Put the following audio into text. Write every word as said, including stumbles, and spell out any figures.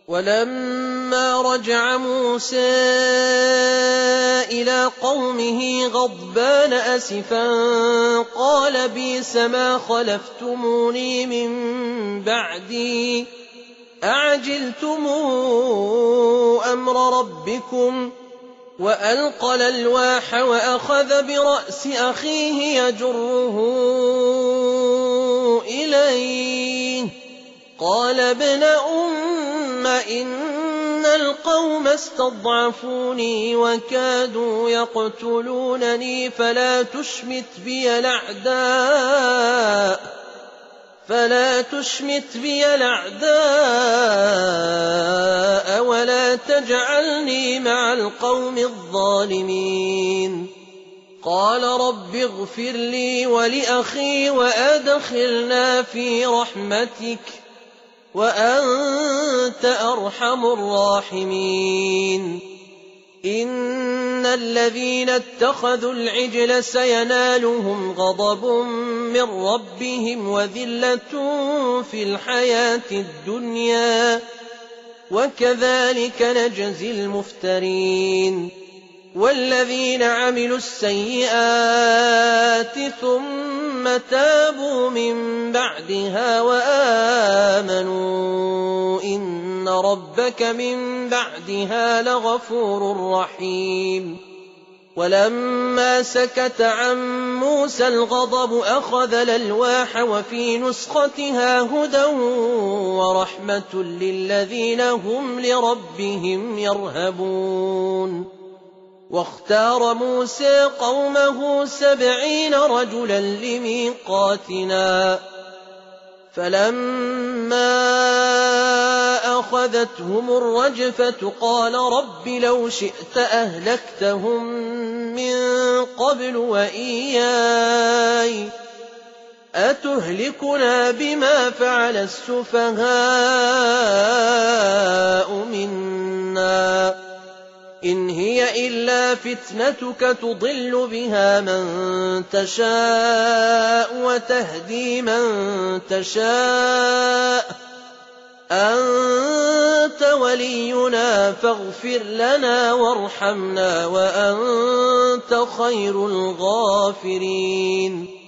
ولما رجع موسى إلى قومه غضبان أسفا قال بئس ما خلفتموني من بعدي أعجلتم أمر ربكم وألقى الألواح وأخذ برأس أخيه يجره إليه قال ابن أم إن القوم استضعفوني وكادوا يقتلونني فلا تشمت بي الأعداء فلا تشمت بي الأعداء ولا تجعلني مع القوم الظالمين قال رب اغفر لي ولأخي وأدخلنا في رحمتك وأنت أرحم الراحمين إن الذين اتخذوا العجل سينالهم غضب من ربهم وذلة في الحياة الدنيا وكذلك نجزي المفترين والذين عملوا السيئات ثم تابوا من بعدها وآمنوا إن ربك من بعدها لغفور رحيم ولما سكت عن موسى الغضب أخذ الألواح وفي نسختها هدى ورحمة للذين هم لربهم يرهبون واختار موسى قومه سبعين رجلا لميقاتنا فلما أخذتهم الرجفة قال رب لو شئت أهلكتهم من قبل وإياي أتهلكنا بما فعل السفهاء منا إن هي إلا فتنتك تضل بها من تشاء وتهدي من تشاء أنت ولينا فاغفر لنا وارحمنا وأنت خير الغافرين